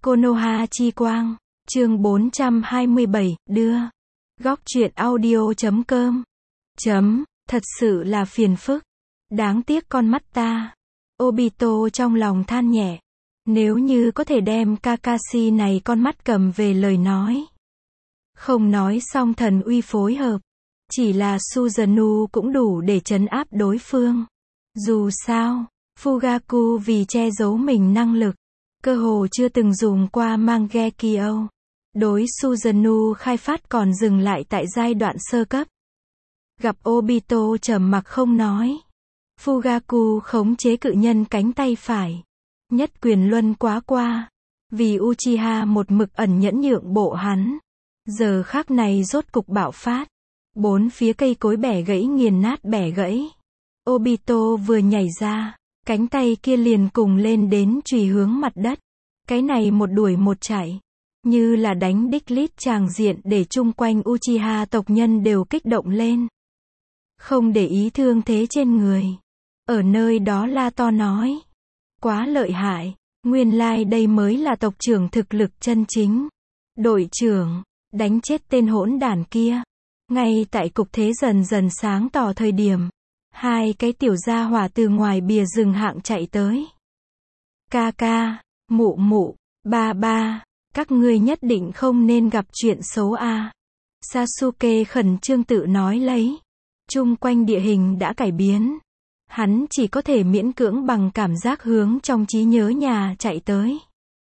Konoha chi quang, chương 427, đưa. Góc truyện audio.com. Thật sự là phiền phức. Đáng tiếc con mắt ta. Obito trong lòng than nhẹ. Nếu như có thể đem Kakashi này con mắt cầm về lời nói. Không nói xong thần uy phối hợp. Chỉ là Susanoo cũng đủ để trấn áp đối phương. Dù sao, Fugaku vì che giấu mình năng lực, cơ hồ chưa từng dùng qua Mangekyo. Đối Susanoo khai phát còn dừng lại tại giai đoạn sơ cấp. Gặp Obito trầm mặc không nói. Fugaku khống chế cự nhân cánh tay phải. Nhất quyền luân quá qua. Vì Uchiha một mực ẩn nhẫn nhượng bộ hắn. Giờ khắc này rốt cục bạo phát. Bốn phía cây cối bẻ gãy nghiền nát bẻ gãy. Obito vừa nhảy ra, cánh tay kia liền cùng lên đến chùy hướng mặt đất. Cái này một đuổi một chạy, như là đánh đích lít tràng diện để chung quanh Uchiha tộc nhân đều kích động lên. Không để ý thương thế trên người. Ở nơi đó la to nói. Quá lợi hại, nguyên lai đây mới là tộc trưởng thực lực chân chính. Đội trưởng, đánh chết tên hỗn đản kia. Ngay tại cục thế dần dần sáng tỏ thời điểm, hai cái tiểu gia hỏa từ ngoài bìa rừng hạng chạy tới. Ca, mụ mụ, ba, các ngươi nhất định không nên gặp chuyện xấu a. Sasuke khẩn trương tự nói lấy. Chung quanh địa hình đã cải biến. Hắn chỉ có thể miễn cưỡng bằng cảm giác hướng trong trí nhớ nhà chạy tới.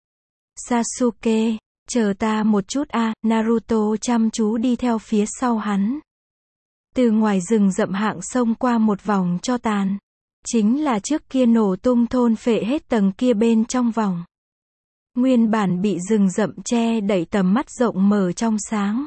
Sasuke, chờ ta một chút a. Naruto chăm chú đi theo phía sau hắn. Từ ngoài rừng rậm hạng xông qua một vòng cho tàn. Chính là trước kia nổ tung thôn phệ hết tầng kia bên trong vòng. Nguyên bản bị rừng rậm che đậy tầm mắt rộng mở trong sáng.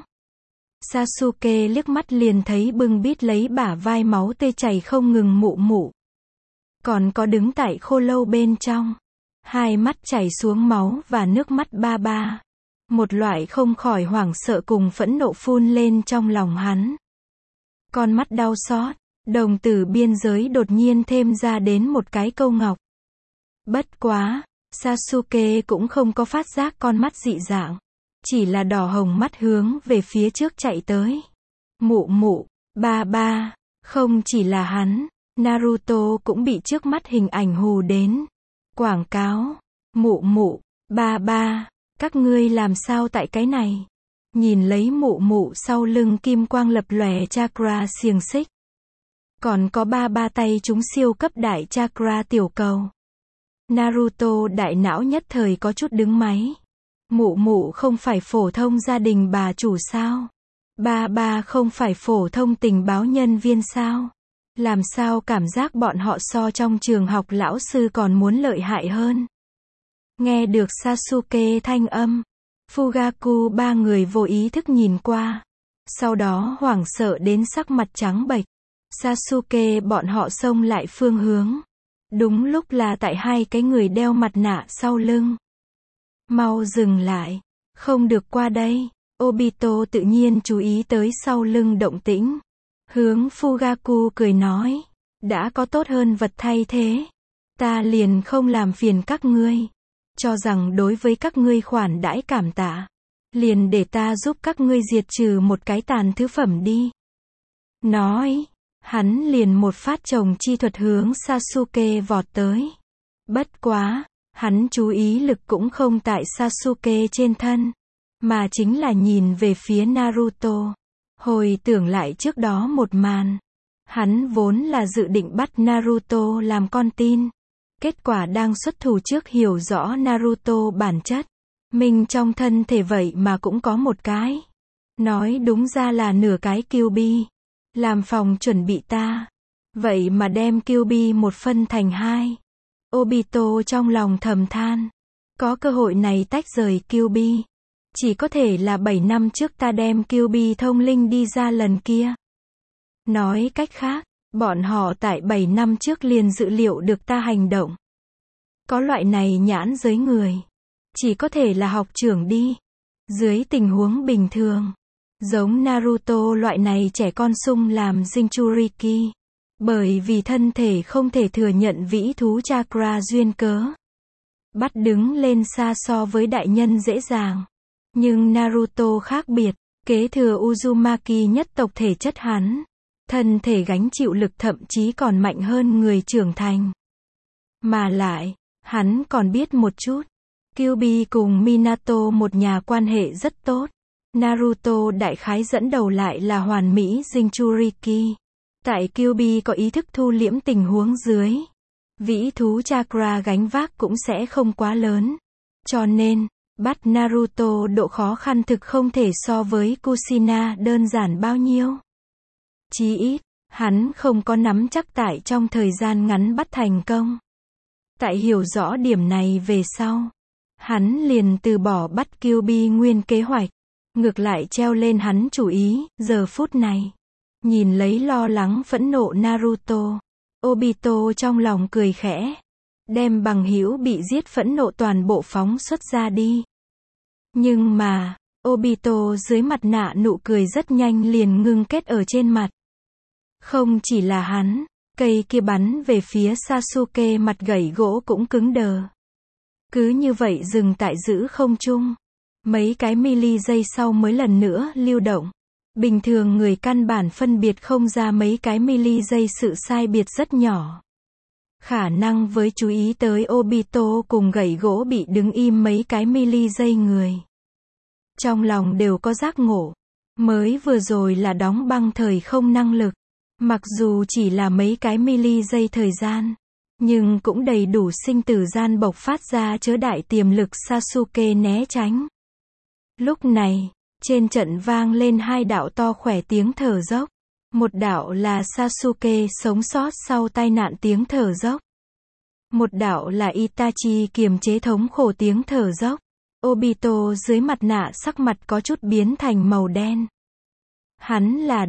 Sasuke liếc mắt liền thấy bưng bít lấy bả vai máu tê chảy không ngừng mụ mụ. Còn có đứng tại khô lâu bên trong. Hai mắt chảy xuống máu và nước mắt ba. Một loại không khỏi hoảng sợ cùng phẫn nộ phun lên trong lòng hắn. Con mắt đau xót, đồng tử biên giới đột nhiên thêm ra đến một cái câu ngọc. Bất quá, Sasuke cũng không có phát giác con mắt dị dạng. Chỉ là đỏ hồng mắt hướng về phía trước chạy tới. Mụ mụ, ba, không chỉ là hắn, Naruto cũng bị trước mắt hình ảnh hù đến. Quảng cáo, mụ mụ, ba, các ngươi làm sao tại cái này? Nhìn lấy mụ mụ sau lưng kim quang lập lòe chakra xiềng xích. Còn có ba tay chúng siêu cấp đại chakra tiểu cầu. Naruto đại não nhất thời có chút đứng máy. Mụ mụ không phải phổ thông gia đình bà chủ sao? Ba không phải phổ thông tình báo nhân viên sao? Làm sao cảm giác bọn họ so trong trường học lão sư còn muốn lợi hại hơn? Nghe được Sasuke thanh âm, Fugaku ba người vô ý thức nhìn qua. Sau đó hoảng sợ đến sắc mặt trắng bệch. Sasuke bọn họ xông lại phương hướng. Đúng lúc là tại hai cái người đeo mặt nạ sau lưng. Mau dừng lại. Không được qua đây. Obito tự nhiên chú ý tới sau lưng động tĩnh. Hướng Fugaku cười nói. Đã có tốt hơn vật thay thế. Ta liền không làm phiền các ngươi. Cho rằng đối với các ngươi khoản đãi cảm tạ. Liền để ta giúp các ngươi diệt trừ một cái tàn thứ phẩm đi. Nói. Hắn liền một phát chồng chi thuật hướng Sasuke vọt tới. Bất quá. Hắn chú ý lực cũng không tại Sasuke trên thân. Mà chính là nhìn về phía Naruto. Hồi tưởng lại trước đó một màn. Hắn vốn là dự định bắt Naruto làm con tin. Kết quả đang xuất thủ trước hiểu rõ Naruto bản chất. Mình trong thân thể vậy mà cũng có một cái. Nói đúng ra là nửa cái Kyuubi. Làm phòng chuẩn bị ta. Vậy mà đem Kyuubi một phân thành hai. Obito trong lòng thầm than. Có cơ hội này tách rời Kyuubi. Chỉ có thể là 7 năm trước ta đem Kyuubi thông linh đi ra lần kia. Nói cách khác, bọn họ tại 7 năm trước liền dự liệu được ta hành động. Có loại này nhãn giới người. Chỉ có thể là học trưởng đi. Dưới tình huống bình thường. Giống Naruto loại này trẻ con sung làm Jinchuriki. Bởi vì thân thể không thể thừa nhận vĩ thú chakra duyên cớ. Bắt đứng lên xa so với đại nhân dễ dàng. Nhưng Naruto khác biệt, kế thừa Uzumaki nhất tộc thể chất hắn. Thân thể gánh chịu lực thậm chí còn mạnh hơn người trưởng thành. Mà lại, hắn còn biết một chút. Kyuubi cùng Minato một nhà quan hệ rất tốt. Naruto đại khái dẫn đầu lại là hoàn mỹ Jinchuriki. Tại Kyuubi có ý thức thu liễm tình huống dưới. Vĩ thú chakra gánh vác cũng sẽ không quá lớn. Cho nên, bắt Naruto độ khó khăn thực không thể so với Kushina đơn giản bao nhiêu. Chí ít, hắn không có nắm chắc tại trong thời gian ngắn bắt thành công. Tại hiểu rõ điểm này về sau, hắn liền từ bỏ bắt Kyuubi nguyên kế hoạch. Ngược lại treo lên hắn chủ ý, giờ phút này. Nhìn lấy lo lắng phẫn nộ Naruto, Obito trong lòng cười khẽ. Đem bằng hữu bị giết phẫn nộ toàn bộ phóng xuất ra đi. Nhưng mà, Obito dưới mặt nạ nụ cười rất nhanh liền ngưng kết ở trên mặt. Không chỉ là hắn, cây kia bắn về phía Sasuke mặt gậy gỗ cũng cứng đờ. Cứ như vậy dừng tại giữa không trung. Mấy cái mili giây sau mới lần nữa lưu động. Bình thường người căn bản phân biệt không ra mấy cái mili giây sự sai biệt rất nhỏ. Khả năng với chú ý tới Obito cùng gậy gỗ bị đứng im mấy cái mili giây người. Trong lòng đều có giác ngộ. Mới vừa rồi là đóng băng thời không năng lực. Mặc dù chỉ là mấy cái mili giây thời gian. Nhưng cũng đầy đủ sinh tử gian bộc phát ra chứa đại tiềm lực Sasuke né tránh. Lúc này, trên trận vang lên hai đạo to khỏe tiếng thở dốc. Một đạo là Sasuke sống sót sau tai nạn tiếng thở dốc. Một đạo là Itachi kiềm chế thống khổ tiếng thở dốc. Obito dưới mặt nạ sắc mặt có chút biến thành màu đen. Hắn là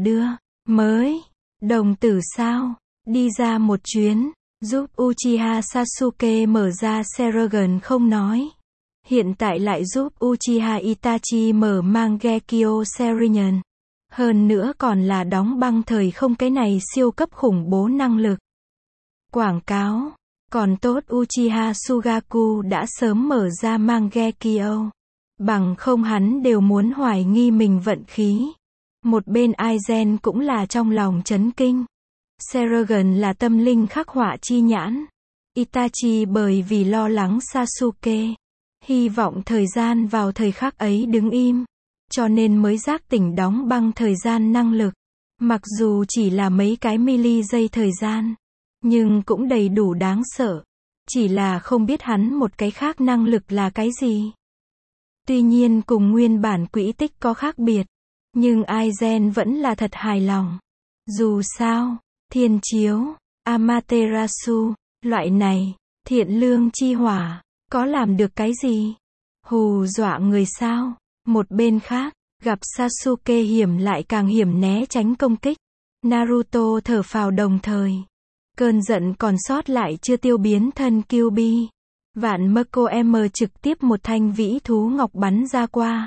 mới, đồng tử sao, đi ra một chuyến, giúp Uchiha Sasuke mở ra Sharingan không nói. Hiện tại lại giúp Uchiha Itachi mở Mangekyo Sharingan. Hơn nữa còn là đóng băng thời không, cái này siêu cấp khủng bố năng lực. Quảng cáo. Còn tốt Uchiha Sugaku đã sớm mở ra Mangekyo. Bằng không hắn đều muốn hoài nghi mình vận khí. Một bên Aizen cũng là trong lòng chấn kinh. Sharingan là tâm linh khắc họa chi nhãn. Itachi bởi vì lo lắng Sasuke. Hy vọng thời gian vào thời khắc ấy đứng im. Cho nên mới giác tỉnh đóng băng thời gian năng lực. Mặc dù chỉ là mấy cái mili giây thời gian. Nhưng cũng đầy đủ đáng sợ. Chỉ là không biết hắn một cái khác năng lực là cái gì. Tuy nhiên cùng nguyên bản quỹ tích có khác biệt. Nhưng Aizen vẫn là thật hài lòng. Dù sao, thiên chiếu, Amaterasu, loại này, thiện lương chi hỏa, có làm được cái gì? Hù dọa người sao? Một bên khác, gặp Sasuke hiểm lại càng hiểm né tránh công kích. Naruto thở phào đồng thời. Cơn giận còn sót lại chưa tiêu biến thân Kyuubi. Vạn Mako M trực tiếp một thanh vĩ thú ngọc bắn ra qua.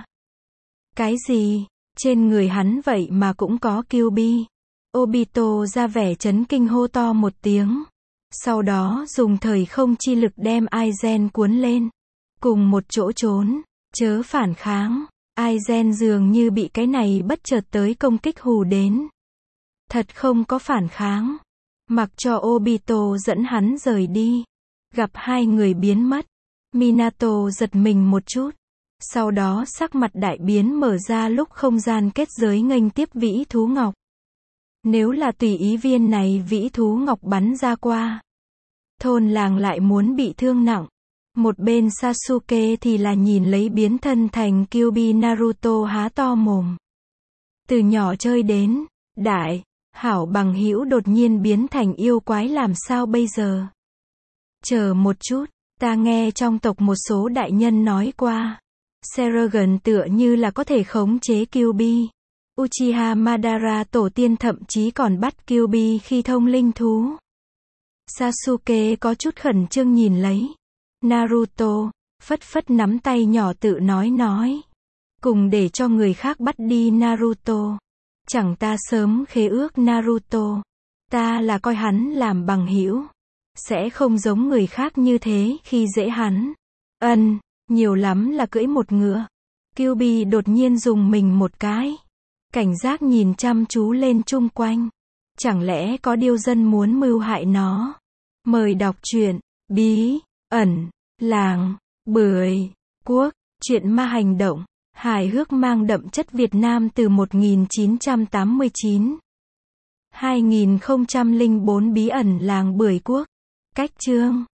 Cái gì? Trên người hắn vậy mà cũng có Kyuubi. Obito ra vẻ chấn kinh hô to một tiếng. Sau đó dùng thời không chi lực đem Aizen cuốn lên. Cùng một chỗ trốn, chớ phản kháng. Aizen dường như bị cái này bất chợt tới công kích hù đến. Thật không có phản kháng. Mặc cho Obito dẫn hắn rời đi. Gặp hai người biến mất. Minato giật mình một chút. Sau đó sắc mặt đại biến mở ra lúc không gian kết giới nghênh tiếp vĩ thú ngọc. Nếu là tùy ý viên này vĩ thú ngọc bắn ra qua. Thôn làng lại muốn bị thương nặng. Một bên Sasuke thì là nhìn lấy biến thân thành Kyuubi Naruto há to mồm. Từ nhỏ chơi đến đại, hảo bằng hữu đột nhiên biến thành yêu quái làm sao bây giờ? Chờ một chút, ta nghe trong tộc một số đại nhân nói qua. Sharingan tựa như là có thể khống chế Kyuubi. Uchiha Madara tổ tiên thậm chí còn bắt Kyuubi khi thông linh thú. Sasuke có chút khẩn trương nhìn lấy. Naruto, phất phất nắm tay nhỏ tự nói. Cùng để cho người khác bắt đi Naruto. Chẳng ta sớm khế ước Naruto. Ta là coi hắn làm bằng hữu. Sẽ không giống người khác như thế khi dễ hắn. Nhiều lắm là cưỡi một ngựa. QB đột nhiên rùng mình một cái. Cảnh giác nhìn chăm chú lên chung quanh. Chẳng lẽ có điêu dân muốn mưu hại nó? Mời đọc truyện Bí ẩn làng Bưởi Quốc, truyện ma hành động, hài hước mang đậm chất Việt Nam từ 1989. 2004 Bí ẩn làng Bưởi Quốc. Cách chương